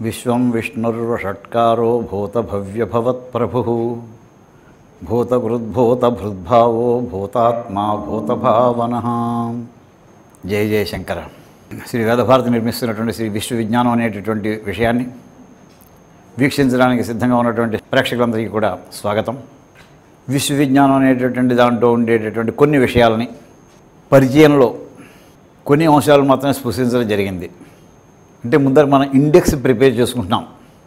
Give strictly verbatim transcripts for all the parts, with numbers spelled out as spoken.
విశ్వం విష్ణుర్వషట్కారో భూతభవ్యభవత్ప్రభుః భూతకృద్భూతభృద్భావో భూతాత్మా భూతభావనః. జయ జయ శంకర. శ్రీ వేదభారతి నిర్మిస్తున్నటువంటి శ్రీ విశ్వవిజ్ఞానం అనేటటువంటి విషయాన్ని వీక్షించడానికి సిద్ధంగా ఉన్నటువంటి ప్రేక్షకులందరికీ కూడా స్వాగతం. విశ్వవిజ్ఞానం అనేటటువంటి దాంట్లో ఉండేటటువంటి కొన్ని విషయాలని పరిచయంలో కొన్ని అంశాలు మాత్రమే స్పృశించడం జరిగింది. అంటే ముందర మనం ఇండెక్స్ ప్రిపేర్ చేసుకుంటున్నాం.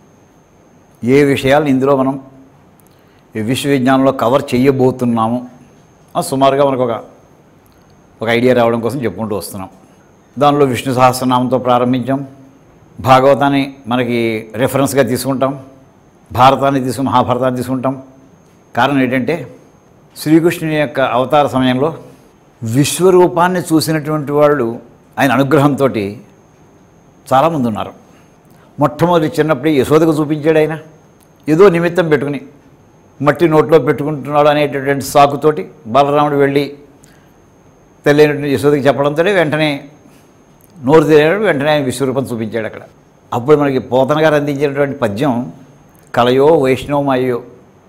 ఏ విషయాలను ఇందులో మనం ఈ విశ్వవిజ్ఞానంలో కవర్ చేయబోతున్నాము సుమారుగా మనకు ఒక ఒక ఐడియా రావడం కోసం చెప్పుకుంటూ వస్తున్నాం. దానిలో విష్ణు సహస్రనామంతో ప్రారంభించాం. భాగవతాన్ని మనకి రెఫరెన్స్గా తీసుకుంటాం. భారతాన్ని తీసుకుని మహాభారతాన్ని తీసుకుంటాం. కారణం ఏంటంటే శ్రీకృష్ణుని యొక్క అవతార సమయంలో విశ్వరూపాన్ని చూసినటువంటి వాళ్ళు ఆయన అనుగ్రహంతో చాలామంది ఉన్నారు. మొట్టమొదటి చిన్నప్పుడే యశోదకు చూపించాడు. ఆయన ఏదో నిమిత్తం పెట్టుకుని మట్టి నోట్లో పెట్టుకుంటున్నాడు అనేటటువంటి సాకుతోటి బలరాముడు వెళ్ళి తెలియనటువంటి యశోదకి చెప్పడంతో వెంటనే నోరు తెలియడు. వెంటనే ఆయన విశ్వరూపం చూపించాడు అక్కడ. అప్పుడు మనకి పోతన గారు అందించినటువంటి పద్యం కలయో వైష్ణవమాయో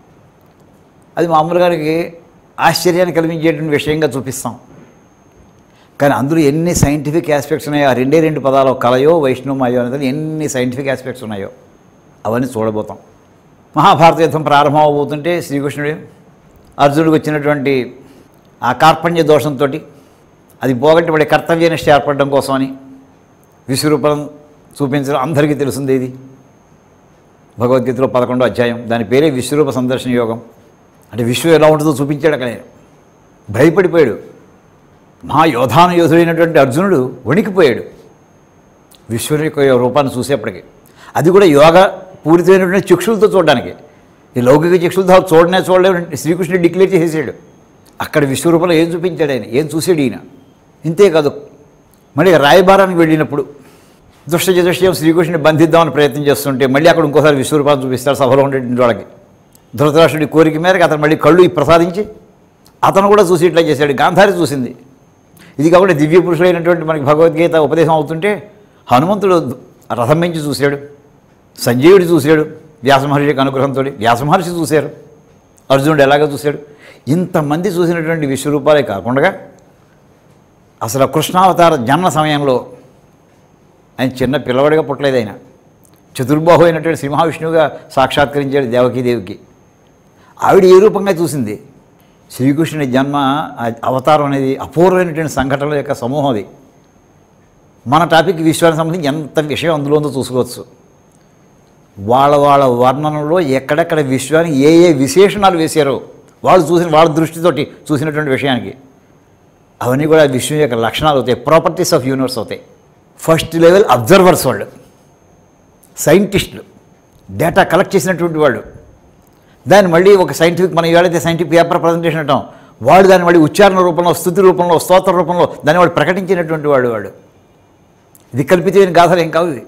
అది మామూలు గారికి ఆశ్చర్యాన్ని కలిగించేటువంటి విషయంగా చూపిస్తాం. కానీ అందులో ఎన్ని సైంటిఫిక్ ఆస్పెక్ట్స్ ఉన్నాయో, ఆ రెండే రెండు పదాలు కలయో వైష్ణవమాయో అనేది ఎన్ని సైంటిఫిక్ ఆస్పెక్ట్స్ ఉన్నాయో అవన్నీ చూడబోతాం. మహాభారత యుద్ధం ప్రారంభం అవబోతుంటే శ్రీకృష్ణుడు అర్జునుడికి వచ్చినటువంటి ఆ కార్పణ్య దోషంతో అది పోగొట్టి వాడి కర్తవ్యనిష్ట ఏర్పడడం కోసమని విశ్వరూపం చూపించడం అందరికీ తెలిసింది. ఇది భగవద్గీతలో పదకొండో అధ్యాయం. దాని పేరే విశ్వరూప సందర్శన యోగం. అంటే విశ్వం ఎలా ఉంటుందో చూపించాడు అక్కడ. భయపడిపోయాడు. మహా యోధాను యోధుడైనటువంటి అర్జునుడు వణికిపోయాడు విశ్వం యొక్క రూపాన్ని చూసేప్పటికి. అది కూడా యోగ పూరితమైనటువంటి చక్షులతో చూడడానికి. ఈ లౌకిక చక్షులతో చూడనే చూడలేవు. శ్రీకృష్ణుడు డిక్లేర్ చేసేసాడు. అక్కడ విశ్వరూపంలో ఏం చూపించాడు ఆయన, ఏం చూసాడు ఈయన. ఇంతేకాదు మళ్ళీ రాయబారానికి వెళ్ళినప్పుడు దుష్ట చతుష్టయం శ్రీకృష్ణుని బంధిద్దామని ప్రయత్నం చేస్తుంటే మళ్ళీ అక్కడ ఇంకోసారి విశ్వరూపాన్ని చూపిస్తాడు సభలో ఉండేటువంటి వాళ్ళకి. ధృతరాష్ట్రుడి కోరిక మేరకు అతను మళ్ళీ కళ్ళు ప్రసాదించి అతను కూడా చూసి ఇట్లా చేశాడు. గాంధారి చూసింది. ఇది కాకుండా దివ్య పురుషులైనటువంటి మనకి భగవద్గీత ఉపదేశం అవుతుంటే హనుమంతుడు రథం పెంచి చూశాడు. సంజయుడు చూశాడు వ్యాసమహర్షి యొక్క అనుగ్రహంతో. వ్యాసమహర్షి చూశారు. అర్జునుడు ఎలాగో చూశాడు. ఇంతమంది చూసినటువంటి విశ్వరూపాలే కాకుండా అసలు కృష్ణావతార జన్మ సమయంలో ఆయన చిన్న పిల్లవాడిగా పుట్టలేదు. ఆయన చతుర్బాహు అయినటువంటి శ్రీ మహావిష్ణువుగా సాక్షాత్కరించాడు దేవకీదేవికి. ఆవిడ ఏ రూపంగా చూసింది. శ్రీకృష్ణుని జన్మ అవతారం అనేది అపూర్వమైనటువంటి సంఘటనల యొక్క సమూహం. అది మన టాపిక్ విశ్వానికి సంబంధించి ఎంత విషయం అందులో ఉందో చూసుకోవచ్చు. వాళ్ళ వాళ్ళ వర్ణనలో ఎక్కడెక్కడ విశ్వానికి ఏ ఏ విశేషణాలు వేశారో వాళ్ళు చూసిన వాళ్ళ దృష్టితోటి చూసినటువంటి విషయానికి అవన్నీ కూడా విశ్వం యొక్క లక్షణాలు అవుతాయి. ప్రాపర్టీస్ ఆఫ్ యూనివర్స్ అవుతాయి. ఫస్ట్ లెవెల్ అబ్జర్వర్స్ వాళ్ళు, సైంటిస్టులు, డేటా కలెక్ట్ చేసినటువంటి వాళ్ళు. దాన్ని మళ్ళీ ఒక సైంటిఫిక్ మనం ఏదైతే సైంటిఫిక్ పేపర్ ప్రజెంటేషన్ అంటాం, వాడు దాన్ని మళ్ళీ ఉచ్చారణ రూపంలో, స్తుతి రూపంలో, స్తోత్ర రూపంలో దాన్ని వాడు ప్రకటించినటువంటి వాడు వాడు ఇది కల్పితమైన గాథలు ఏం కావు.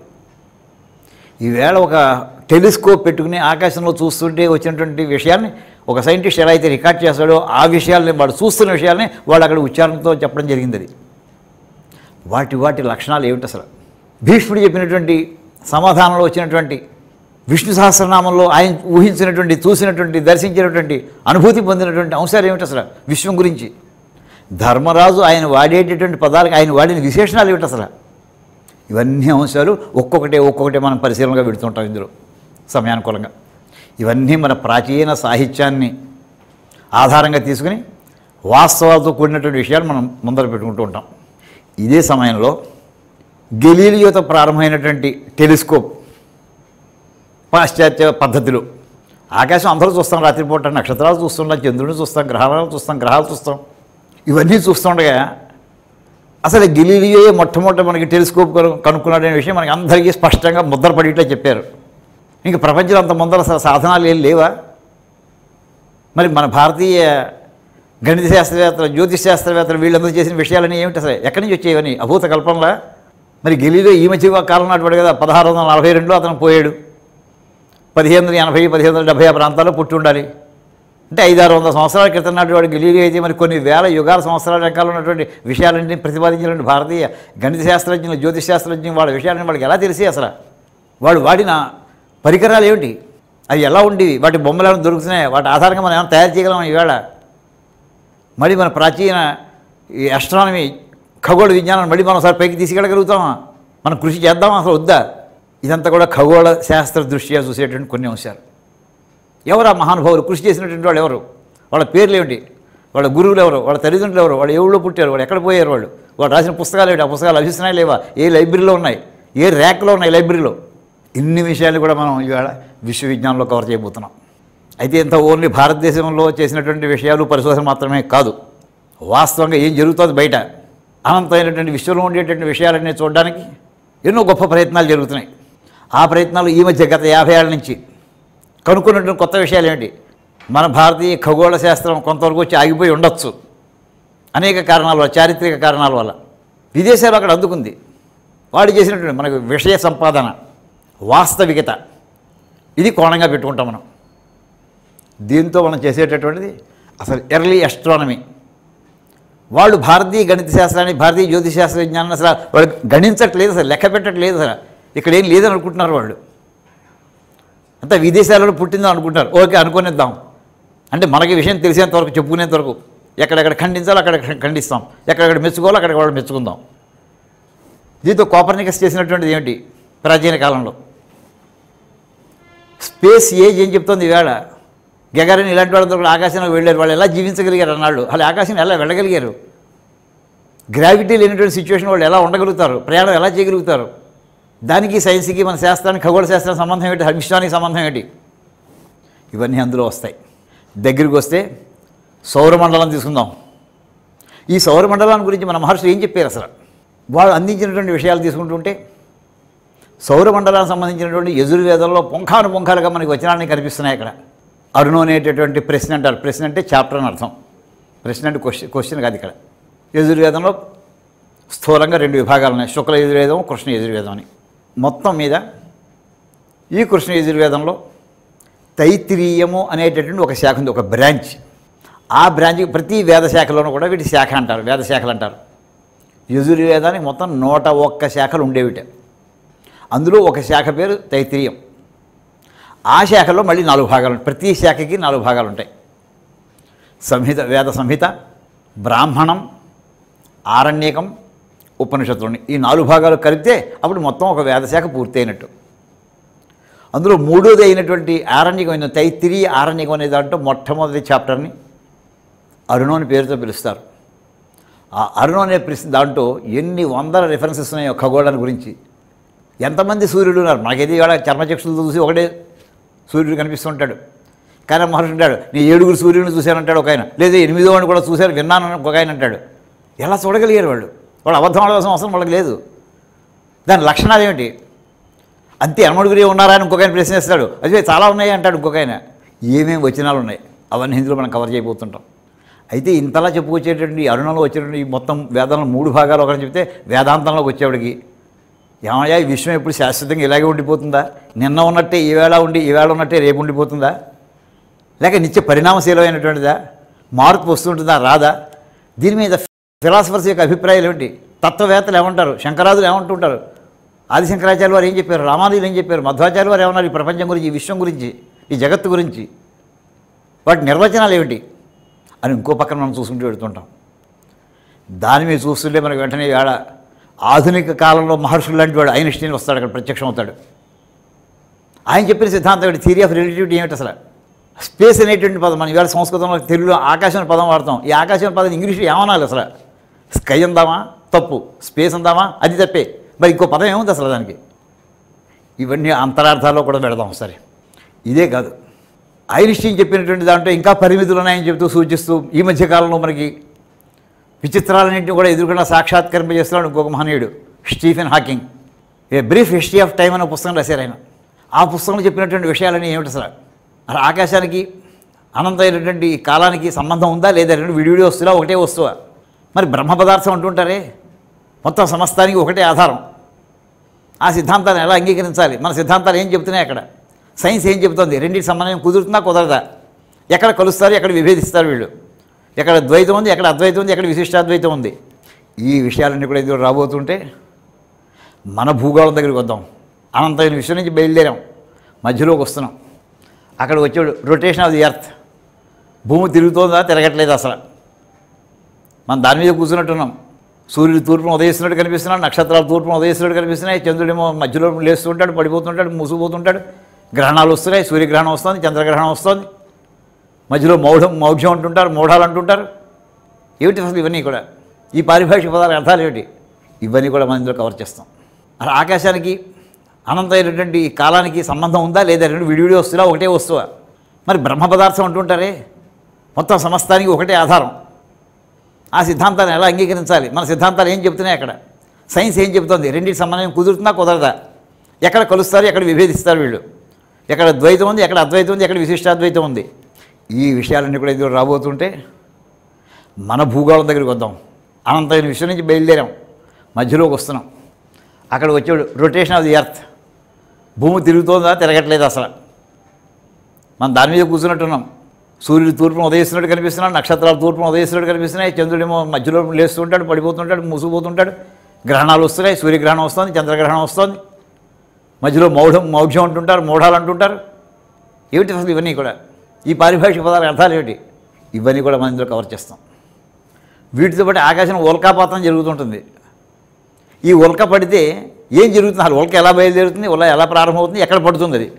ఈవేళ ఒక టెలిస్కోప్ పెట్టుకుని ఆకాశంలో చూస్తుంటే వచ్చినటువంటి విషయాన్ని ఒక సైంటిస్ట్ ఎలా అయితే రికార్డ్ చేస్తాడో ఆ విషయాల్ని వాడు చూస్తున్న విషయాల్ని వాడు అక్కడ ఉచ్చారణతో చెప్పడం జరిగింది. అది వాటి వాటి లక్షణాలు ఏమిటి అసలు. భీష్ముడు చెప్పినటువంటి సమాధానంలో వచ్చినటువంటి విష్ణు సహస్రనామంలో ఆయన ఊహించినటువంటి, చూసినటువంటి, దర్శించినటువంటి, అనుభూతి పొందినటువంటి అంశాలు ఏమిటి అసలు విశ్వం గురించి. ధర్మరాజు ఆయన వాడేటటువంటి పదాలకు ఆయన వాడిన విశేషణాలు ఏమిటి అసలు. ఇవన్నీ అంశాలు ఒక్కొక్కటే ఒక్కొక్కటే మనం పరిశీలనగా పెడుతుంటాం ఇందులో సమయానుకూలంగా. ఇవన్నీ మన ప్రాచీన సాహిత్యాన్ని ఆధారంగా తీసుకుని వాస్తవాలతో కూడినటువంటి విషయాలు మనం ముందర పెట్టుకుంటూ ఉంటాం. ఇదే సమయంలో గెలీలియోతో ప్రారంభమైనటువంటి టెలిస్కోప్ పాశ్చాత్య పద్ధతిలో ఆకాశం అందరూ చూస్తాం. రాత్రిపూట నక్షత్రాలు చూస్తుంటాం, చంద్రుడిని చూస్తాం, గ్రహాలు చూస్తాం, గ్రహాలు చూస్తాం. ఇవన్నీ చూస్తుండగా అసలు గెలీలియో మొట్టమొదటి మనకి టెలిస్కోప్ కనుక్కున్నాడనే విషయం మనకి అందరికీ స్పష్టంగా ముద్రపడేట్లా చెప్పారు. ఇంక ప్రపంచంలో అంత ముందర సాధనాలు ఏం లేవా? మరి మన భారతీయ గణిత శాస్త్రవేత్తలు, జ్యోతిష్ శాస్త్రవేత్తలు వీళ్ళందరూ చేసిన విషయాలని ఏమిటి అసలు, ఎక్కడి నుంచి వచ్చేవని అభూత కల్పనలా? మరి గెలీలియో ఈ మధ్య కాలం నాటివాడు కదా. పదహారు వందల నలభై రెండులో అతను పోయాడు. పదిహేను వందల ఎనభై పదిహేను వందల డెబ్బై ఆ ప్రాంతాల్లో పుట్టి ఉండాలి. అంటే ఐదారు వందల సంవత్సరాల క్రితం నాటి వాడు గెలీలియో అయితే మరి కొన్ని వేల యుగాల సంవత్సరాల రకాలు ఉన్నటువంటి విషయాలన్నీ ప్రతిపాదించినటువంటి భారతీయ గణిత శాస్త్రజ్ఞులు, జ్యోతిష్ శాస్త్రజ్ఞులు వాళ్ళ విషయాలని వాళ్ళకి ఎలా తెలిసి అసలు వాడు వాడిన పరికరాలు ఏమిటి, అవి ఎలా ఉండేవి, వాటి బొమ్మలు ఏమైనా దొరుకుతున్నాయి, వాటి ఆధారంగా మనం ఏమైనా తయారు చేయగలం ఈవేళ. మళ్ళీ మన ప్రాచీన ఈ ఆస్ట్రానమీ ఖగోళ విజ్ఞానాన్ని మళ్ళీ మనం ఒకసారి పైకి తీసుకెళ్ళగలుగుతామా, మనం కృషి చేద్దామా అసలు వద్దా? ఇదంతా కూడా ఖగోళ శాస్త్ర దృష్ట్యా చూసేటువంటి కొన్ని అంశాలు. ఎవరు ఆ మహానుభావులు, కృషి చేసినటువంటి వాళ్ళు ఎవరు, వాళ్ళ పేర్లు ఏమిటి, వాళ్ళ గురువులు ఎవరు, వాళ్ళ తల్లిదండ్రులు ఎవరు, వాళ్ళు ఏ ఊళ్ళో పుట్టారు, వాళ్ళు ఎక్కడ పోయారు, వాళ్ళు వాళ్ళు రాసిన పుస్తకాలు ఏమిటి, ఆ పుస్తకాలు లభిస్తున్నాయి లేవా, ఏ లైబ్రరీలో ఉన్నాయి, ఏ ర్యాక్లో ఉన్నాయి లైబ్రరీలో. ఇన్ని విషయాలు కూడా మనం ఇవాళ విశ్వవిజ్ఞానంలో కవర్ చేయబోతున్నాం. అయితే ఇంత ఓన్లీ భారతదేశంలో చేసినటువంటి విషయాలు పరిశోధన మాత్రమే కాదు, వాస్తవంగా ఏం జరుగుతుంది బయట అనంతమైనటువంటి విశ్వంలో ఉండేటువంటి విషయాలన్నీ చూడడానికి ఎన్నో గొప్ప ప్రయత్నాలు జరుగుతున్నాయి. ఆ ప్రయత్నాలు ఈ మధ్య గత యాభై ఏళ్ళ నుంచి కనుక్కున్నటువంటి కొత్త విషయాలు ఏమిటి, మన భారతీయ ఖగోళ శాస్త్రం కొంతవరకు వచ్చి ఆగిపోయి ఉండొచ్చు అనేక కారణాల వల్ల, చారిత్రక కారణాల వల్ల. విదేశాలు అక్కడ అందుకుంది. వాడు చేసినటువంటి మనకు విషయ సంపాదన, వాస్తవికత, ఇది కోణంగా పెట్టుకుంటాం మనం. దీంతో మనం చేసేటటువంటిది అసలు ఎర్లీ ఆస్ట్రానమీ. వాళ్ళు భారతీయ గణిత శాస్త్రాన్ని, భారతీయ జ్యోతిష్ శాస్త్ర విజ్ఞానాన్ని అసలు వాళ్ళు గణించట్లేదు, అసలు లెక్క పెట్టట్లేదు, అసలు ఇక్కడ ఏం లేదని అనుకుంటున్నారు వాళ్ళు. అంతా విదేశాలలో పుట్టిందో అనుకుంటారు. ఓకే అనుకునేద్దాం అంటే మనకి విషయం తెలిసేంత వరకు, చెప్పుకునేంత వరకు ఎక్కడెక్కడ ఖండించాలో అక్కడ ఖండిస్తాం, ఎక్కడెక్కడ మెచ్చుకోవాలో అక్కడ వాళ్ళు మెచ్చుకుందాం. దీంతో కోపర్నికస్ చేసినటువంటిది ఏమిటి, ప్రాచీన కాలంలో స్పేస్ ఏజ్ ఏం చెప్తుంది ఈవేళ. గగరిన్ ఇలాంటి వాళ్ళందరూ కూడా ఆకాశంలోకి వెళ్ళారు. వాళ్ళు ఎలా జీవించగలిగారు అన్నాళ్ళు, అలా ఆకాశం ఎలా వెళ్ళగలిగారు, గ్రావిటీ లేనటువంటి సిచ్యువేషన్ వాళ్ళు ఎలా ఉండగలుగుతారు, ప్రయాణం ఎలా చేయగలుగుతారు. దానికి సైన్స్కి, మన శాస్త్రానికి, ఖగోళ శాస్త్రానికి సంబంధం ఏంటి, విశ్వానికి సంబంధం ఏంటి, ఇవన్నీ అందులో వస్తాయి. దగ్గరికి వస్తే సౌరమండలం తీసుకుందాం. ఈ సౌరమండలాన్ని గురించి మన మహర్షులు ఏం చెప్పారు అసలు, వాళ్ళు అందించినటువంటి విషయాలు తీసుకుంటుంటే సౌరమండలానికి సంబంధించినటువంటి యజుర్వేదంలో పుంఖాను పుంఖాలుగా మనకి వచనాన్ని కనిపిస్తున్నాయి. ఇక్కడ అరుణు అనేటటువంటి ప్రశ్న అంటారు. ప్రశ్న అంటే చాప్టర్ అని అర్థం, ప్రశ్న అంటే క్వశ్చన్ క్వశ్చన్ కాదు. ఇక్కడ యజుర్వేదంలో స్థూలంగా రెండు విభాగాలు ఉన్నాయి, శుక్ల యజుర్వేదం, కృష్ణ యజుర్వేదం అని. మొత్తం మీద ఈ కృష్ణ యజుర్వేదంలో తైత్తిరీయము అనేటటువంటి ఒక శాఖ ఉంది, ఒక బ్రాంచ్. ఆ బ్రాంచ్కి ప్రతి వేద శాఖలోనూ కూడా వీటి శాఖ అంటారు, వేద శాఖలు అంటారు. యజుర్వేదానికి మొత్తం నూట ఒక్క శాఖలు ఉండేవిట. అందులో ఒక శాఖ పేరు తైత్తిరీయం. ఆ శాఖలో మళ్ళీ నాలుగు భాగాలు ఉంటాయి, ప్రతి శాఖకి నాలుగు భాగాలు ఉంటాయి. సంహిత, వేద సంహిత, బ్రాహ్మణం, ఆరణ్యకం, ఉపనిషత్తులని, ఈ నాలుగు భాగాలు కలిపితే అప్పుడు మొత్తం ఒక వేదశాఖ పూర్తి అయినట్టు. అందులో మూడోది అయినటువంటి ఆరణ్యకం, తైత్తిరీయ ఆరణ్యకం అనే దాంట్లో మొట్టమొదటి చాప్టర్ని అరుణు అని పేరుతో పిలుస్తారు. ఆ అరుణు అనే దాంట్లో ఎన్ని వందల రిఫరెన్సెస్ ఉన్నాయో ఖగోళాన్ని గురించి. ఎంతమంది సూర్యుడు ఉన్నారు, మనకైతే ఇవాళ చర్మచక్షులతో చూసి ఒకటే సూర్యుడు కనిపిస్తుంటాడు. కానీ మహర్షి అంటాడు, నేను ఏడుగురు సూర్యుడిని చూశానంటాడు ఒక ఆయన, లేదా ఎనిమిదో వాడిని కూడా చూశాను విన్నాను ఒక ఆయన అంటాడు. ఎలా చూడగలిగారు వాళ్ళు, వాళ్ళు అబద్ధం ఆడవలసిన అవసరం వాళ్ళకి లేదు. దాని లక్షణాలు ఏమిటి, అంతే అనమడుగురే ఉన్నారా అని ఇంకొక ఆయన ప్రశ్నిస్తాడు, అదే చాలా ఉన్నాయి అంటాడు ఇంకొక ఆయన. ఏమేమి వచనాలు ఉన్నాయి అవన్నీ ఇందులో మనం కవర్ చేయబోతుంటాం. అయితే ఇంతలా చెప్పుకొచ్చేటటువంటి అరుణంలో వచ్చేటువంటి మొత్తం వేదంలో మూడు భాగాలు ఒకరిని చెప్తే వేదాంతంలోకి వచ్చేవాడికి ఏమయ్యా ఈ విశ్వం ఎప్పుడు శాశ్వతంగా ఇలాగే ఉండిపోతుందా, నిన్న ఉన్నట్టే ఈవేళ ఉండి ఈవేళ ఉన్నట్టే రేపు ఉండిపోతుందా, లేక నిత్య పరిణామశీలమైనటువంటిదా, మార్పు వస్తుంటుందా రాదా? దీని మీద ఫిలాసఫర్స్ యొక్క అభిప్రాయాలు ఏమిటి, తత్వవేత్తలు ఏమంటారు, శంకరాదులు ఏమంటుంటారు, ఆదిశంకరాచార్య వారు ఏం చెప్పారు, రామానుజులు ఏం చెప్పారు, మధ్వాచార్య వారు ఏమన్నారు ఈ ప్రపంచం గురించి, ఈ విశ్వం గురించి, ఈ జగత్తు గురించి, వాటి నిర్వచనాలు ఏమిటి అని ఇంకో పక్కన మనం చూసుకుంటూ వెళుతుంటాం. దాని మీద చూస్తుంటే మనకు వెంటనే వేళ ఆధునిక కాలంలో మహర్షులు లాంటి వాడు ఐన్స్టీన్ వస్తాడు, అక్కడ ప్రత్యక్షం అవుతాడు. ఆయన చెప్పిన సిద్ధాంతం ఏంటి, థియరీ ఆఫ్ రిలేటివిటీ ఏమిటి అసలు. స్పేస్ అనేటువంటి పదం మనం ఇవాళ సంస్కృతంలో, తెలుగులో ఆకాశం పదం వాడతాం. ఈ ఆకాశం పదం ఇంగ్లీష్లో ఏమనాలి అసలు, స్కై అందామా తప్పు, స్పేస్ అందామా అది తప్పే, మరి ఇంకో పదం ఏముంది అసలు దానికి. ఇవన్నీ అంతరార్థాల్లో కూడా పెడదాం సరే. ఇదే కాదు, ఐన్స్టీన్ చెప్పినటువంటి దాంట్లో ఇంకా పరిమితులు ఉన్నాయని చెబుతూ సూచిస్తూ ఈ మధ్యకాలంలో మనకి విచిత్రాలన్నింటినీ కూడా ఎదుర్కొన్న సాక్షాత్కరింపజేస్తున్నాడు ఇంకొక మహనీయుడు Stephen Hawking. A brief history of time అనే పుస్తకం రాశారు ఆయన. ఆ పుస్తకంలో చెప్పినటువంటి విషయాలన్నీ ఏమిటి అసలు, అసలు ఆకాశానికి అనంతమైనటువంటి కాలానికి సంబంధం ఉందా లేదా, రెండు విడివిడి వస్తువులా ఒకటే వస్తువా, మరి బ్రహ్మ పదార్థం అంటుంటారే మొత్తం సమస్తానికి ఒకటే ఆధారం. ఆ సిద్ధాంతాన్ని ఎలా అంగీకరించాలి, మన సిద్ధాంతాలు ఏం చెబుతున్నాయి, అక్కడ సైన్స్ ఏం చెబుతుంది, రెండింటి సమన్వయం కుదురుతుందా కుదరదా, ఎక్కడ కలుస్తారు ఎక్కడ విభేదిస్తారు వీళ్ళు, ఎక్కడ ద్వైతం ఉంది ఎక్కడ అద్వైతం ఉంది ఎక్కడ విశిష్టాద్వైతం ఉంది. ఈ విషయాలన్నీ కూడా ఎదురు రాబోతుంటే మన భూగోళం దగ్గరికి వద్దాం. అనంతమైన విశ్వం నుంచి బయలుదేరాం, మధ్యలోకి వస్తున్నాం. అక్కడ వచ్చాడు రొటేషన్ ఆఫ్ ది ఎర్త్. భూమి తిరుగుతోందా తిరగట్లేదు అసలు. మనం దాని మీద కూర్చున్నట్టున్నాం. సూర్యుడు తూర్పును ఉదయిస్తున్నట్టు కనిపిస్తున్నాడు, నక్షత్రాలు తూర్పును ఉదయిస్తున్నట్టు కనిపిస్తున్నాయి, చంద్రుడేమో మధ్యలో లేస్తుంటాడు, పడిపోతుంటాడు, మూసుకుపోతుంటాడు, గ్రహణాలు వస్తున్నాయి, సూర్యగ్రహణం వస్తుంది, చంద్రగ్రహణం వస్తుంది, మధ్యలో మౌఢం మౌఢ్యం అంటుంటారు, మౌఢాలు అంటుంటారు. ఏమిటి అసలు ఇవన్నీ కూడా? ఈ పారిభాషిక పదాల అర్థాలు ఏమిటి? ఇవన్నీ కూడా మనం ఇందులో కవర్ చేస్తాం. అలా ఆకాశానికి అనంతమైనటువంటి ఈ కాలానికి సంబంధం ఉందా లేదా? రెండు విడివిడి వస్తువులా ఒకటే వస్తువా? మరి బ్రహ్మ పదార్థం అంటుంటారే, మొత్తం సమస్తానికి ఒకటే ఆధారం. ఆ సిద్ధాంతాన్ని ఎలా అంగీకరించాలి? మన సిద్ధాంతాలు ఏం చెప్తున్నాయి అక్కడ? సైన్స్ ఏం చెబుతుంది? రెండింటి సంబంధం కుదురుతుందా కుదరదా? ఎక్కడ కలుస్తారు, ఎక్కడ విభేదిస్తారు వీళ్ళు? ఎక్కడ ద్వైతం ఉంది, ఎక్కడ అద్వైతం ఉంది, ఎక్కడ విశిష్టాద్వైతం ఉంది? ఈ విషయాలన్నీ కూడా ఎదురు రాబోతుంటే మన భూగోళం దగ్గరికి వద్దాం. అనంతమైన విశ్వం నుంచి బయలుదేరాం, మధ్యలోకి వస్తున్నాం. అక్కడ వచ్చాడు రొటేషన్ ఆఫ్ ది ఎర్త్. భూమి తిరుగుతోందా తిరగట్లేదు అసలు. మనం దాని మీద కూర్చున్నట్టున్నాం. సూర్యుడు తూర్పును ఉదయిస్తున్నట్టు కనిపిస్తున్నాడు, నక్షత్రాలు తూర్పును ఉదయిస్తున్నట్టు కనిపిస్తున్నాయి, చంద్రుడేమో మధ్యలో లేస్తుంటాడు, పడిపోతుంటాడు, మూసుకుపోతుంటాడు, గ్రహణాలు వస్తున్నాయి, సూర్యగ్రహణం వస్తుంది, చంద్రగ్రహణం వస్తుంది, మధ్యలో మౌఢం మౌఢ్యం అంటుంటారు, మౌఢాలు అంటుంటారు. ఏమిటి అసలు ఇవన్నీ కూడా? ఈ పారిభాషిక పదాల అర్థాలు ఏమిటి? ఇవన్నీ కూడా మనం ఇందులో కవర్ చేస్తాం. వీటితో పాటు ఆకాశం ఉల్కాపాతం జరుగుతుంటుంది. ఈ ఉల్క పడితే ఏం జరుగుతుంది? అసలు ఉల్క ఎలా బయలుదేరుతుంది, ఉల్క ఎలా ప్రారంభమవుతుంది, ఎక్కడ పడుతుంది? అది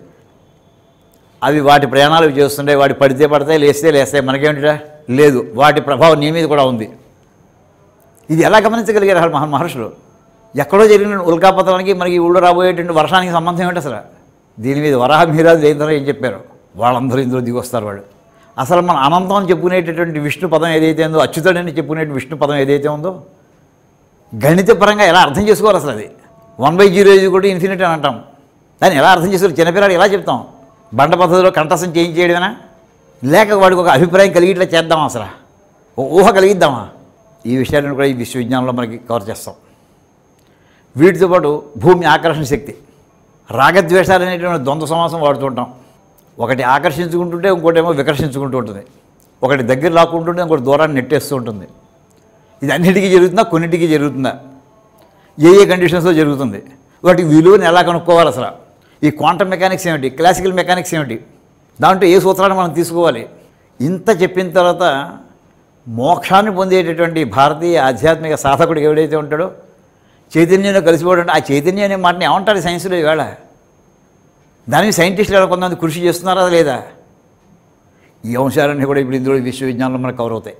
అవి వాటి ప్రయాణాలు చేస్తుంటాయి. వాటి పడితే పడతాయి, లేస్తే లేస్తాయి. మనకేమిటా? లేదు. వాటి ప్రభావం నీ మీద కూడా ఉంది. ఇది ఎలా గమనించగలిగారు అసలు మహా మహర్షులు? ఎక్కడో జరిగిన ఉల్కాపతనానికి మనకి ఊళ్ళో రాబోయేటువంటి వర్షానికి సంబంధం ఏమిటి అసలు? దీని మీద వరాహ మీరాజు ఏం ఏం చెప్పారు? వాళ్ళందరూ ఇందులో దిగొస్తారు. వాళ్ళు అసలు మన అనంతం అని చెప్పుకునేటటువంటి విష్ణు పదం ఏదైతే ఉందో, అచ్యుతుడని చెప్పుకునే విష్ణు పదం ఏదైతే ఉందో, గణితపరంగా ఎలా అర్థం చేసుకోవాలి అసలు? అది వన్ బై జీరో ఇది కూడా ఇన్ఫినిటీ అని అంటాం. దాన్ని ఎలా అర్థం చేసుకోవాలి? చిన్నపిల్లాడు ఎలా చెప్తాం? బండ పద్ధతిలో కంఠస్థం చేయించేయడమేనా? లేక వాడికి ఒక అభిప్రాయం కలిగిట్లా చేద్దామా? అసలు ఒక ఊహ కలిగిద్దామా? ఈ విషయాలను కూడా ఈ విశ్వవిజ్ఞానంలో మనకి కవర్ చేస్తాం. వీటితో పాటు భూమి ఆకర్షణ శక్తి, రాగద్వేషాలు అనేటువంటి ద్వంద్వ సమాసం వాడుతుంటాం. ఒకటి ఆకర్షించుకుంటుంటే ఇంకోటి ఏమో వికర్షించుకుంటూ ఉంటుంది. ఒకటి దగ్గర లాక్కుంటుంటే ఇంకోటి దూరాన్ని నెట్టేస్తూ ఉంటుంది. ఇది అన్నిటికీ జరుగుతుందా? కొన్నింటికి జరుగుతుందా? ఏ ఏ కండిషన్స్లో జరుగుతుంది? వాటి విలువని ఎలా కనుక్కోవాలి అసలు? ఈ క్వాంటమ్ మెకానిక్స్ ఏమిటి? క్లాసికల్ మెకానిక్స్ ఏమిటి? దాంట్లో ఏ సూత్రాన్ని మనం తీసుకోవాలి? ఇంత చెప్పిన తర్వాత మోక్షాన్ని పొందేటటువంటి భారతీయ ఆధ్యాత్మిక సాధకుడు ఎవడైతే ఉంటాడో, చైతన్యంలో కలిసిపోవడం, ఆ చైతన్యం అనే మాటని ఏమంటారు సైన్స్లో ఈవేళ? దానికి సైంటిస్టులు ఎలా కొంతమంది కృషి చేస్తున్నారా లేదా? ఈ అంశాలన్నీ కూడా ఇప్పుడు ఇందులో విశ్వవిజ్ఞానంలో మనకు కవర్ అవుతాయి.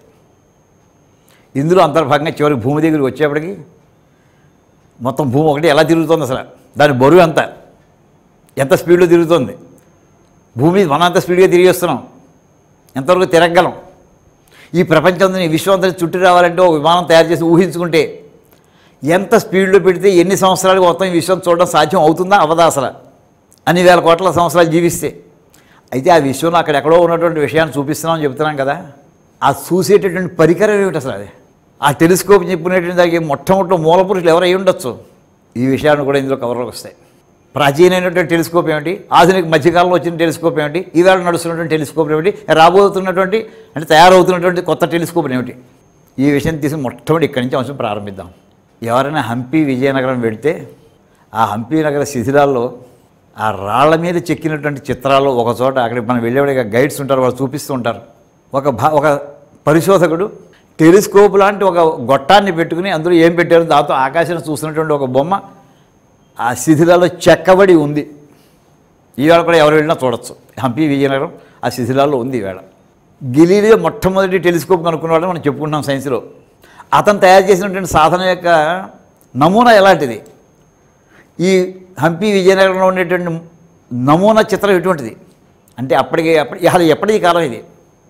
ఇందులో అంతర్భాగంగా చివరికి భూమి దగ్గరికి వచ్చేప్పటికి మొత్తం భూమి ఒకటి ఎలా తిరుగుతుంది అసలు? దాని బరువు ఎంత ఎంత స్పీడ్లో తిరుగుతుంది? భూమి మనం అంత స్పీడ్గా తిరిగి వస్తున్నాం. ఎంతవరకు తిరగలం? ఈ ప్రపంచంలో ఈ విశ్వంతో చుట్టి రావాలంటే ఒక విమానం తయారు చేసి ఊహించుకుంటే ఎంత స్పీడ్లో పెడితే ఎన్ని సంవత్సరాలు మొత్తం ఈ విశ్వం చూడడం సాధ్యం అవుతుందా అవదా అసలు? అన్ని వేల కోట్ల సంవత్సరాలు జీవిస్తే. అయితే ఆ విశ్వంలో అక్కడెక్కడో ఉన్నటువంటి విషయాన్ని చూపిస్తున్నామని చెప్తున్నాం కదా, ఆ చూసేటటువంటి పరికరం ఏమిటి అసలు? అది ఆ టెలిస్కోప్ చెప్పుకునేటువంటి దానికి మొట్టమొదటి మూల పురుషులు ఎవరు అయి ఉండొచ్చు? ఈ విషయాన్ని కూడా ఇందులో కవర్లోకి వస్తాయి. ప్రాచీనమైనటువంటి టెలిస్కోప్ ఏమిటి? ఆధునిక మధ్యకాలంలో వచ్చిన టెలిస్కోప్ ఏమిటి? ఈవేళ నడుస్తున్నటువంటి టెలిస్కోప్ ఏమిటి? రాబోతున్నటువంటి అంటే తయారవుతున్నటువంటి కొత్త టెలిస్కోప్ ఏమిటి? ఈ విషయం తీసి మొట్టమొదటి ఇక్కడి నుంచి అంశం ప్రారంభిద్దాం. ఎవరైనా హంపి విజయనగరం వెళితే ఆ హంపి నగర శిథిలాల్లో ఆ రాళ్ల మీద చెక్కినటువంటి చిత్రాలు ఒక చోట అక్కడికి మనం వెళ్ళేవాడిగా గైడ్స్ ఉంటారు, వాళ్ళు చూపిస్తూ ఉంటారు. ఒక భా ఒక పరిశోధకుడు టెలిస్కోప్ లాంటి ఒక గొట్టాన్ని పెట్టుకుని అందులో ఏం పెట్టారు, దాంతో ఆకాశాన్ని చూస్తున్నటువంటి ఒక బొమ్మ ఆ శిథిలాల్లో చెక్కబడి ఉంది. ఈవేళ కూడా ఎవరు వెళ్ళినా చూడొచ్చు. హంపి విజయనగరం ఆ శిథిలాల్లో ఉంది ఈవేళ. గిలీలియో మొట్టమొదటి టెలిస్కోప్ కనుక్కున్నవాడు మనం చెప్పుకుంటున్నాం సైన్స్లో. అతను తయారు చేసినటువంటి సాధన యొక్క నమూనా ఎలాంటిది? ఈ హంపి విజయనగరంలో ఉండేటువంటి నమూనా చిత్రం ఎటువంటిది అంటే అప్పటికి అప్పటి అసలు ఎప్పటికీ కాలం ఇది.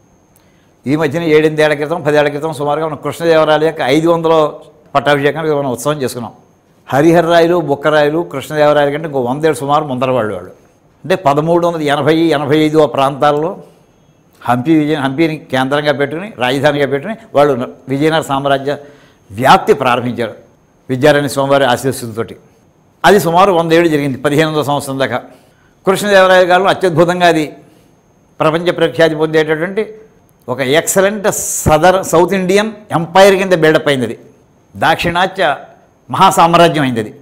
ఈ మధ్యన ఏడెనిమిదేళ్ల క్రితం పదేళ్ల క్రితం సుమారుగా మనం కృష్ణదేవరాయల యొక్క ఐదు వందల పట్టాభిషేకానికి మనం ఉత్సవం చేసుకున్నాం. హరిహర్రాయలు బుక్కరాయలు కృష్ణదేవరాయల కంటే ఇంకో వందేళ్ళు సుమారు ముందర వాళ్ళు వాళ్ళు అంటే పదమూడు వందల ఎనభై ఎనభై ఐదు ఆ ప్రాంతాల్లో హంపి విజయ హంపిని కేంద్రంగా పెట్టుకుని రాజధానిగా పెట్టుకుని వాళ్ళు విజయనగర సామ్రాజ్య వ్యాప్తి ప్రారంభించారు విద్యారణ్య స్వామివారి ఆశీస్సులతోటి. అది సుమారు వందేళ్ళు జరిగింది, పదిహేను వందల సంవత్సరం దాకా. కృష్ణదేవరాయ గారు అత్యద్భుతంగా అది ప్రపంచ ప్రఖ్యాతి పొందేటటువంటి ఒక ఎక్సలెంట్ సదర్ సౌత్ ఇండియన్ ఎంపైర్ కింద బిల్డప్ అయింది. అది దాక్షిణాత్య మహాసామ్రాజ్యం అయింది. అది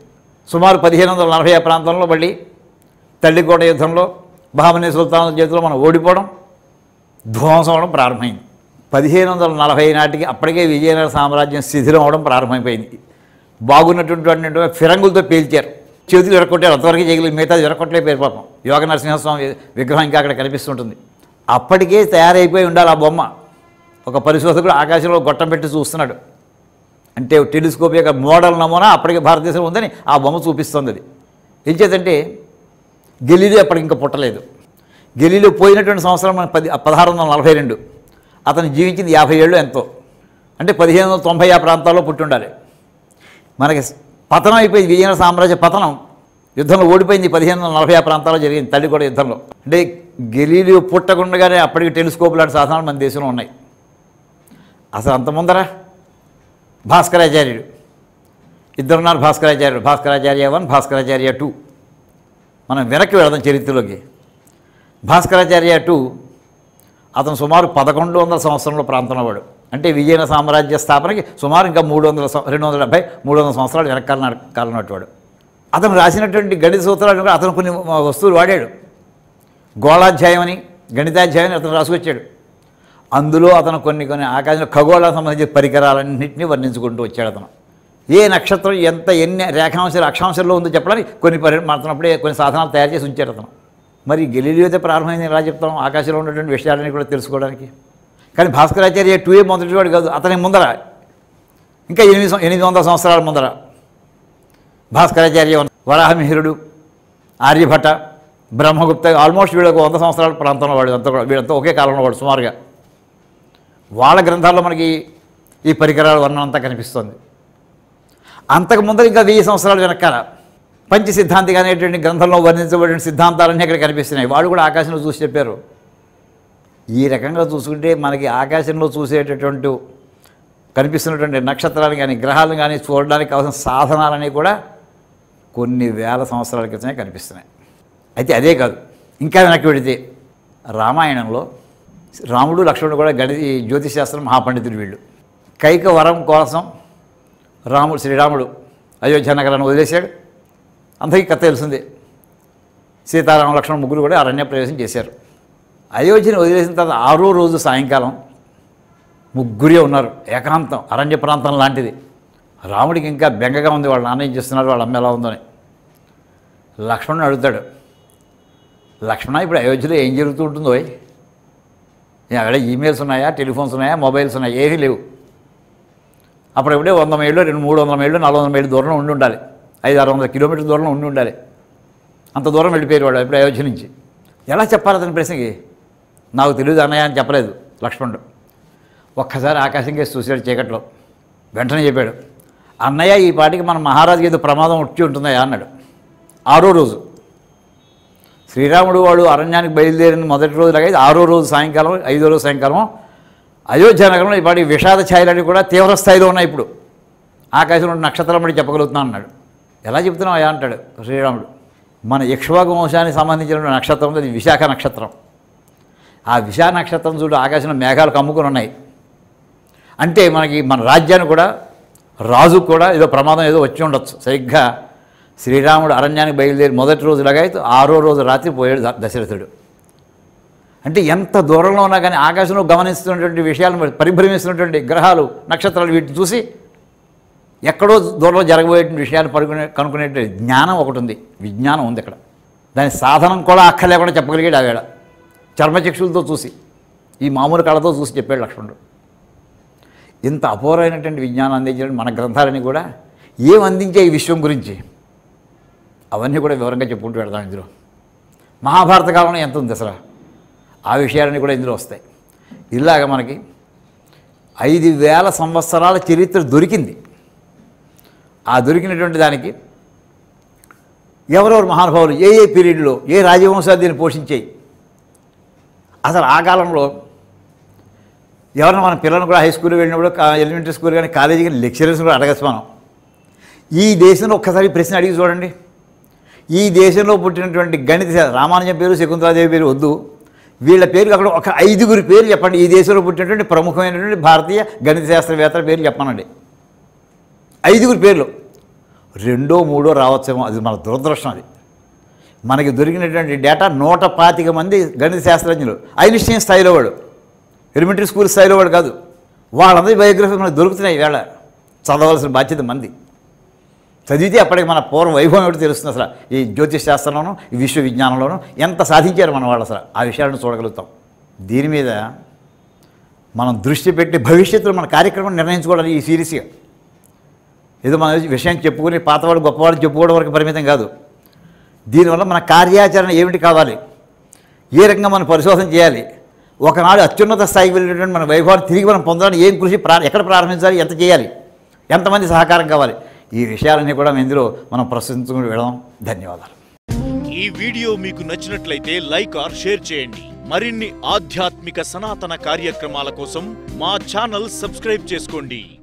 సుమారు పదిహేను వందల నలభై ఆ ప్రాంతంలో మళ్ళీ తల్లికోట యుద్ధంలో బహమనీ సుల్తాన్ చేతిలో మనం ఓడిపోవడం, ధ్వంసం అవడం ప్రారంభమైంది. పదిహేను వందల నలభై నాటికి అప్పటికే విజయనగర సామ్రాజ్యం శిథిలం అవడం ప్రారంభమైపోయింది. బాగున్నటువంటి ఫిరంగులతో పేల్చారు, చేతులు ఎరకొట్టారు, అంతవరకు చేయగలిగి మిగతా ఎరకొట్టలే పేరు పాపం. యోగ నరసింహస్వామి విగ్రహం ఇంకా అక్కడ కనిపిస్తుంటుంది. అప్పటికే తయారైపోయి ఉండాలి ఆ బొమ్మ. ఒక పరిశోధకుడు ఆకాశంలో గొట్టం పెట్టి చూస్తున్నాడు అంటే టెలిస్కోప్ యొక్క మోడల్ నమూనా అప్పటికే భారతదేశంలో ఉందని ఆ బొమ్మ చూపిస్తుంది. అది ఏం చేతంటే గెలీలియో అప్పటికి ఇంకా పుట్టలేదు. గెలీలియో పోయినటువంటి సంవత్సరం మన పది పదహారు వందల నలభై రెండు అతను జీవించింది యాభై ఏళ్ళు ఎంతో, అంటే పదిహేను వందల తొంభై ఆ ప్రాంతాల్లో పుట్టి ఉండాలి. మనకి పతనం అయిపోయింది, విజయనగర సామ్రాజ్య పతనం యుద్ధంలో ఓడిపోయింది పదిహేను వందల నలభై ఆ ప్రాంతాల్లో జరిగింది తల్లికోట యుద్ధంలో. అంటే గెలీలియో పుట్టకుండగానే అప్పటికి టెలిస్కోప్ లాంటి సాధనాలు మన దేశంలో ఉన్నాయి. అసలు అంత ముందర భాస్కరాచార్యుడు ఇద్దరున్నారు. భాస్కరాచార్యుడు భాస్కరాచార్య వన్, భాస్కరాచార్య టూ. మనం వెనక్కి వెళదాం చరిత్రలోకి. భాస్కరాచార్య టూ అతను సుమారు పదకొండు వందల సంవత్సరంలో ప్రాంతంలో వాడు, అంటే విజయనగర సామ్రాజ్య స్థాపనకి సుమారు ఇంకా మూడు వందల రెండు వందల డెబ్బై మూడు వందల సంవత్సరాలు వెనకాల కాలనట్టువాడు. అతను రాసినటువంటి గణిత సూత్రాలు కూడా అతను కొన్ని వస్తువులు వాడాడు. గోళాధ్యాయం అని గణితాధ్యాయం అతను రాసుకొచ్చాడు. అందులో అతను కొన్ని కొన్ని ఆకాశంలో ఖగోళానికి సంబంధించిన పరికరాలన్నింటినీ వర్ణించుకుంటూ వచ్చాడు. అతను ఏ నక్షత్రం ఎంత ఎన్ని రేఖాంశాలు అక్షాంశాల్లో ఉందో చెప్పడానికి కొన్ని పరి మాత్రప్పుడే కొన్ని సాధనాలు తయారు చేసి ఉంచాడు అతను. మరి గెలీలియో అయితే ప్రారంభమైంది ఎలా చెప్తాం ఆకాశంలో ఉన్నటువంటి విషయాలని కూడా తెలుసుకోవడానికి. కానీ భాస్కరాచార్య టూ ఏ మొదటివాడు కాదు, అతని ముందర ఇంకా ఎనిమిది ఎనిమిది వందల సంవత్సరాల ముందర భాస్కరాచార్య వరాహమిహిరుడు, ఆర్యభట్ట, బ్రహ్మగుప్త ఆల్మోస్ట్ వీళ్ళకు వంద సంవత్సరాల ప్రాంతంలో వాడు అంతా కూడా వీళ్ళంతా ఒకే కాలంలో వాడు సుమారుగా. వాళ్ళ గ్రంథాల్లో మనకి ఈ పరికరాల వర్ణన అంతా కనిపిస్తుంది. అంతకు ముందర ఇంకా వెయ్యి సంవత్సరాలు వెనకాల పంచ సిద్ధాంతిక అనేటువంటి గ్రంథంలో వర్ణించబడిన సిద్ధాంతాలన్నీ అక్కడ కనిపిస్తున్నాయి. వాళ్ళు కూడా ఆకాశంలో చూసి చెప్పారు. ఈ రకంగా చూసుకుంటే మనకి ఆకాశంలో చూసేటటువంటి కనిపిస్తున్నటువంటి నక్షత్రాలు కానీ గ్రహాలను కానీ చూడడానికి కావాల్సిన సాధనాలన్నీ కూడా కొన్ని వేల సంవత్సరాల క్రితమే కనిపిస్తున్నాయి. అయితే అదే కాదు, ఇంకా వెనక్కి వెళితే రామాయణంలో రాముడు లక్ష్మణుడు కూడా గణి జ్యోతిశాస్త్రం మహాపండితుడు. వీళ్ళు కైక వరం కోసం రాముడు శ్రీరాముడు అయోధ్య నగరాన్ని వదిలేశాడు. అందరికీ కథ తెలిసిందే. సీతారామ లక్ష్మణ ముగ్గురు కూడా అరణ్య ప్రవేశం చేశారు. అయోధ్యని వదిలేసిన తర్వాత ఆరో రోజు సాయంకాలం ముగ్గురే ఉన్నారు, ఏకాంతం అరణ్య ప్రాంతం లాంటిది. రాముడికి ఇంకా బెంగగా ఉంది, వాళ్ళ నాన్న ఏం చేస్తున్నారు, వాళ్ళ అమ్మ ఎలా ఉందని. లక్ష్మణుడు అడుగుతాడు, లక్ష్మణ ఇప్పుడు అయోధ్యలో ఏం జరుగుతూ ఉంటుందో, అక్కడ ఈమెయిల్స్ ఉన్నాయా, టెలిఫోన్స్ ఉన్నాయా, మొబైల్స్ ఉన్నాయా, ఏమీ లేవు. అప్పుడప్పుడే వంద మైళ్ళు రెండు మూడు వందల మైళ్ళు నాలుగు వందల మైళ్ళు దూరంలో ఉండి ఉండాలి, ఐదు ఆరు వందల కిలోమీటర్ల దూరంలో ఉండి ఉండాలి. అంత దూరం వెళ్ళిపోయారు వాడు ఇప్పుడు అయోధ్య నుంచి. ఎలా చెప్పాలి అతని ప్రశ్నకి? నాకు తెలియదు అన్నయ్య అని చెప్పలేదు లక్ష్మణుడు. ఒక్కసారి ఆకాశం కేసి చూశాడు చీకట్లో. వెంటనే చెప్పాడు, అన్నయ్య ఈ పాటికి మన మహారాజుకి ఏదో ప్రమాదం వచ్చి ఉంటుందయా అన్నాడు. ఆరో రోజు శ్రీరాముడు వాడు అరణ్యానికి బయలుదేరిన మొదటి రోజులాగా ఆరో రోజు సాయంకాలం ఐదో రోజు సాయంకాలం అయోధ్య నగరంలో ఈ పాటి విషాద ఛాయలన్నీ కూడా తీవ్ర స్థాయిలో ఉన్నాయి. ఇప్పుడు ఆకాశంలో నక్షత్రం పడి చెప్పగలుగుతున్నాను అన్నాడు. ఎలా చెప్తున్నావు అయ్యా అంటాడు శ్రీరాముడు. మన ఇక్ష్వాకు వంశానికి సంబంధించిన నక్షత్రం అది విశాఖ నక్షత్రం. ఆ విశాఖ నక్షత్రం చూడు ఆకాశంలో మేఘాలు కమ్ముకొని ఉన్నాయి. అంటే మనకి మన రాజ్యాన్ని కూడా రాజుకు కూడా ఏదో ప్రమాదం ఏదో వచ్చి ఉండొచ్చు. సరిగ్గా శ్రీరాముడు అరణ్యానికి బయలుదేరి మొదటి రోజులాగా అయితే ఆరో రోజు రాత్రి పోయాడు దశరథుడు. అంటే ఎంత దూరంలో ఉన్నా కానీ ఆకాశంలో గమనిస్తున్నటువంటి విషయాలను పరిభ్రమిస్తున్నటువంటి గ్రహాలు నక్షత్రాలు వీటిని చూసి ఎక్కడో దూరంలో జరగబోయే విషయాలు పడుకునే కనుక్కునే జ్ఞానం ఒకటి ఉంది, విజ్ఞానం ఉంది అక్కడ. దాని సాధనం కూడా అక్కర్లేకుండా చెప్పగలిగాడు ఆవేళ. చర్మచక్షులతో చూసి ఈ మామూలు కళతో చూసి చెప్పాడు లక్ష్మణుడు. ఇంత అపూర్వమైనటువంటి విజ్ఞానం అందించడం మన గ్రంథాలని కూడా ఏం అందించే ఈ విశ్వం గురించి అవన్నీ కూడా వివరంగా చెప్పుకుంటూ వెళ్దాం. ఇందులో మహాభారత కాలంలో ఎంత ఉంది అసలు ఆ విషయాలన్నీ కూడా ఇందులో వస్తాయి. ఇలాగ మనకి ఐదు వేల సంవత్సరాల చరిత్ర దొరికింది. ఆ దొరికినటువంటి దానికి ఎవరెవరు మహానుభావులు ఏ ఏ పీరియడ్లో ఏ రాజవంశాలు దీన్ని పోషించాయి, అసలు ఆ కాలంలో ఎవరైనా మన పిల్లలను కూడా హై స్కూల్కి వెళ్ళినప్పుడు ఎలిమెంటరీ స్కూల్ కానీ కాలేజీ కానీ లెక్చరర్స్ కూడా అడగచ్చు మనం. ఈ దేశంలో ఒక్కసారి ప్రశ్న అడిగి చూడండి. ఈ దేశంలో పుట్టినటువంటి గణిత రామానుజం పేరు శకుంతలాదేవి పేరు వద్దు, వీళ్ళ పేరు అక్కడ ఒక ఐదుగురి పేరు చెప్పండి. ఈ దేశంలో పుట్టినటువంటి ప్రముఖమైనటువంటి భారతీయ గణిత శాస్త్రవేత్తల పేరు చెప్పనండి. ఐదుగురి పేర్లు రెండో మూడో రావచ్చేమో, అది మన దురదృష్టం. అది మనకి దొరికినటువంటి డేటా నూట పాతిక మంది గణిత శాస్త్రజ్ఞులు, ఐన్స్టీన్ స్థాయిలో వాడు, ఎలిమెంటరీ స్కూల్ స్థాయిలో వాడు కాదు, వాళ్ళందరి బయోగ్రఫీ మనకు దొరుకుతున్నాయి. ఈవేళ చదవలసిన బాధ్యత మంది. చదివితే అప్పటికి మన పూర్వ వైభవం ఏమిటో తెలుస్తుంది. అసలు ఈ జ్యోతిష్ శాస్త్రంలోనూ ఈ విశ్వ విజ్ఞానంలోనూ ఎంత సాధించారు మన వాళ్ళు, అసలు ఆ విషయాలను చూడగలుగుతాం. దీని మీద మనం దృష్టి పెట్టి భవిష్యత్తులో మన కార్యక్రమం నిర్ణయించుకోవడానికి ఈ సీరియస్గా ఏదో మన విషయం చెప్పుకుని పాతవాడు గొప్పవాడు చెప్పుకోవడం వరకు పరిమితం కాదు. దీనివల్ల మన కార్యాచరణ ఏమిటి కావాలి, ఏ రకంగా మనం పరిశోధన చేయాలి, ఒకనాడు అత్యున్నత స్థాయికి వెళ్ళినటువంటి మన వైభవాన్ని తిరిగి మనం పొందాలని ఏం కృషి ప్రా ఎక్కడ ప్రారంభించాలి, ఎంత చేయాలి, ఎంతమంది సహకారం కావాలి, ఈ విషయాలన్నీ కూడా ఇందులో మనం ప్రశ్నించుకుని వెళదాం. ధన్యవాదాలు. ఈ వీడియో మీకు నచ్చినట్లయితే లైక్ ఆర్ షేర్ చేయండి. మరిన్ని ఆధ్యాత్మిక సనాతన కార్యక్రమాల కోసం మా ఛానల్ సబ్స్క్రైబ్ చేసుకోండి.